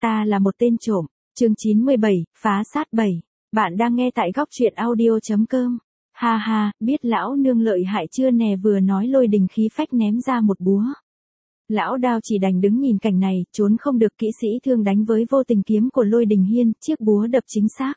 Ta là một tên trộm, chương 97, phá sát 7. Bạn đang nghe tại góc truyện audio.com. Ha ha, biết lão nương lợi hại chưa nè, vừa nói Lôi Đình khí phách ném ra một búa. Lão Đao chỉ đành đứng nhìn cảnh này, trốn không được, kỹ sĩ thương đánh với vô tình kiếm của Lôi Đình Hiên, chiếc búa đập chính xác.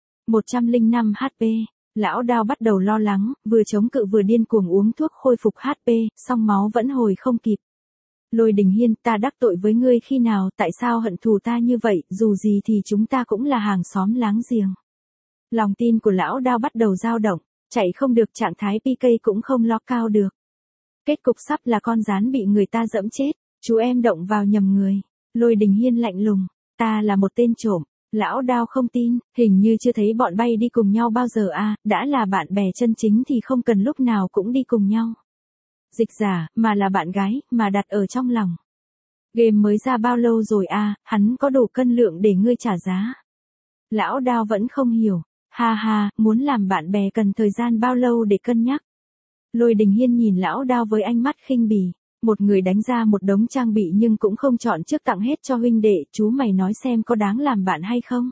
105 HP. Lão Đao bắt đầu lo lắng, vừa chống cự vừa điên cuồng uống thuốc khôi phục HP, song máu vẫn hồi không kịp. Lôi Đình Hiên, ta đắc tội với ngươi khi nào, tại sao hận thù ta như vậy, dù gì thì chúng ta cũng là hàng xóm láng giềng. Lòng tin của lão Đao bắt đầu dao động, chạy không được, trạng thái PK cũng không lo cao được. Kết cục sắp là con rán bị người ta dẫm chết, chú em động vào nhầm người. Lôi Đình Hiên lạnh lùng, ta là một tên trộm. Lão Đao không tin, hình như chưa thấy bọn bay đi cùng nhau bao giờ à, đã là bạn bè chân chính thì không cần lúc nào cũng đi cùng nhau. Dịch giả, mà là bạn gái, mà đặt ở trong lòng. Game mới ra bao lâu rồi à, hắn có đủ cân lượng để ngươi trả giá. Lão Đao vẫn không hiểu, ha ha, muốn làm bạn bè cần thời gian bao lâu để cân nhắc. Lôi Đình Hiên nhìn lão Đao với ánh mắt khinh bỉ, một người đánh ra một đống trang bị nhưng cũng không chọn trước tặng hết cho huynh đệ, chú mày nói xem có đáng làm bạn hay không.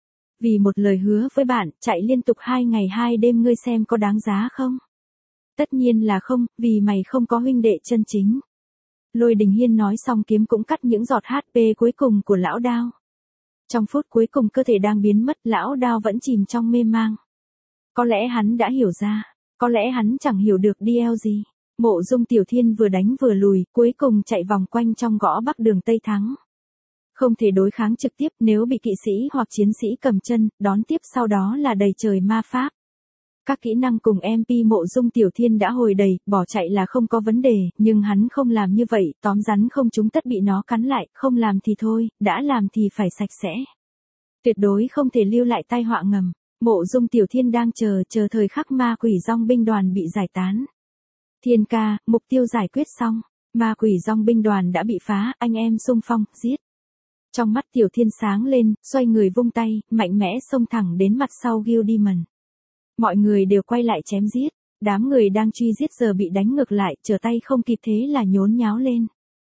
Vì một lời hứa với bạn, chạy liên tục 2 ngày 2 đêm, ngươi xem có đáng giá không? Tất nhiên là không, vì mày không có huynh đệ chân chính. Lôi Đình Hiên nói xong kiếm cũng cắt những giọt HP cuối cùng của lão Đao. Trong phút cuối cùng cơ thể đang biến mất, lão Đao vẫn chìm trong mê mang. Có lẽ hắn đã hiểu ra, có lẽ hắn chẳng hiểu được DL gì. Mộ Dung Tiểu Thiên vừa đánh vừa lùi, cuối cùng chạy vòng quanh trong gõ bắc đường Tây thắng. Không thể đối kháng trực tiếp, nếu bị kỵ sĩ hoặc chiến sĩ cầm chân, đón tiếp sau đó là đầy trời ma pháp. Các kỹ năng cùng MP Mộ Dung Tiểu Thiên đã hồi đầy, bỏ chạy là không có vấn đề, nhưng hắn không làm như vậy, tóm rắn không trúng tất bị nó cắn lại, không làm thì thôi, đã làm thì phải sạch sẽ. Tuyệt đối không thể lưu lại tai họa ngầm. Mộ Dung Tiểu Thiên đang chờ thời khắc ma quỷ dòng binh đoàn bị giải tán. Thiên ca, mục tiêu giải quyết xong, ma quỷ dòng binh đoàn đã bị phá, anh em xung phong, giết. Trong mắt Tiểu Thiên sáng lên, xoay người vung tay, mạnh mẽ xông thẳng đến mặt sau Gildiman. Mọi người đều quay lại chém giết, đám người đang truy giết giờ bị đánh ngược lại, trở tay không kịp thế là nhốn nháo lên.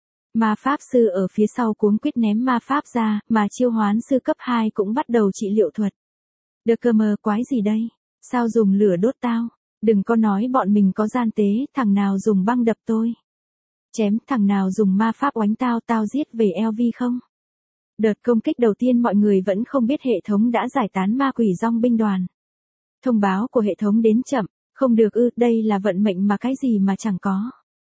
Ma pháp sư ở phía sau cuống quýt ném ma pháp ra, mà chiêu hoán sư cấp 2 cũng bắt đầu trị liệu thuật. Được cơ mờ, quái gì đây? Sao dùng lửa đốt tao? Đừng có nói bọn mình có gian tế, thằng nào dùng băng đập tôi. Chém, thằng nào dùng ma pháp oánh tao, tao giết về LV không? Đợt công kích đầu tiên mọi người vẫn không biết hệ thống đã giải tán ma quỷ dòng binh đoàn. Thông báo của hệ thống đến chậm, không được ư, đây là vận mệnh mà cái gì mà chẳng có.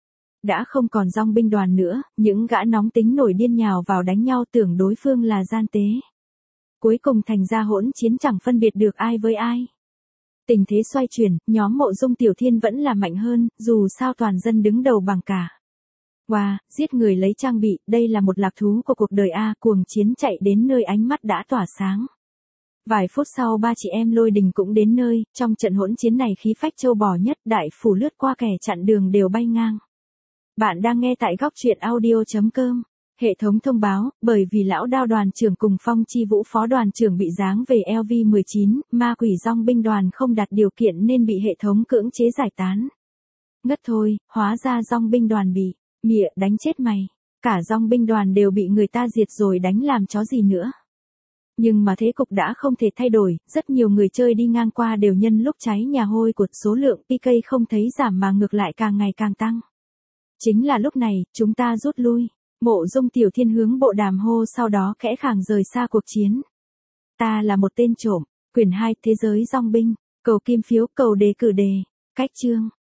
Đã không còn dòng binh đoàn nữa, những gã nóng tính nổi điên nhào vào đánh nhau tưởng đối phương là gian tế. Cuối cùng thành ra hỗn chiến chẳng phân biệt được ai với ai. Tình thế xoay chuyển, nhóm Mộ Dung Tiểu Thiên vẫn là mạnh hơn, dù sao toàn dân đứng đầu bằng cả. Wow, giết người lấy trang bị, đây là một lạc thú của cuộc đời a, cuồng chiến chạy đến nơi ánh mắt đã tỏa sáng. Vài phút sau ba chị em Lôi Đình cũng đến nơi, trong trận hỗn chiến này khí phách châu bò nhất, đại phủ lướt qua kẻ chặn đường đều bay ngang. Bạn đang nghe tại góc truyện audio.com. Hệ thống thông báo, bởi vì lão Đao đoàn trưởng cùng Phong Chi Vũ phó đoàn trưởng bị giáng về LV19, ma quỷ dòng binh đoàn không đạt điều kiện nên bị hệ thống cưỡng chế giải tán. Ngất thôi, hóa ra dòng binh đoàn bị, mịa, đánh chết mày. Cả dòng binh đoàn đều bị người ta diệt rồi, đánh làm chó gì nữa. Nhưng mà thế cục đã không thể thay đổi, rất nhiều người chơi đi ngang qua đều nhân lúc cháy nhà hôi của số lượng PK không thấy giảm mà ngược lại càng ngày càng tăng. Chính là lúc này, chúng ta rút lui. Mộ Dung Tiểu Thiên hướng bộ đàm hô, sau đó khẽ khàng rời xa cuộc chiến. Ta là một tên trộm, quyển 2, thế giới dòng binh, cầu kim phiếu, cầu đề cử đề, cách chương.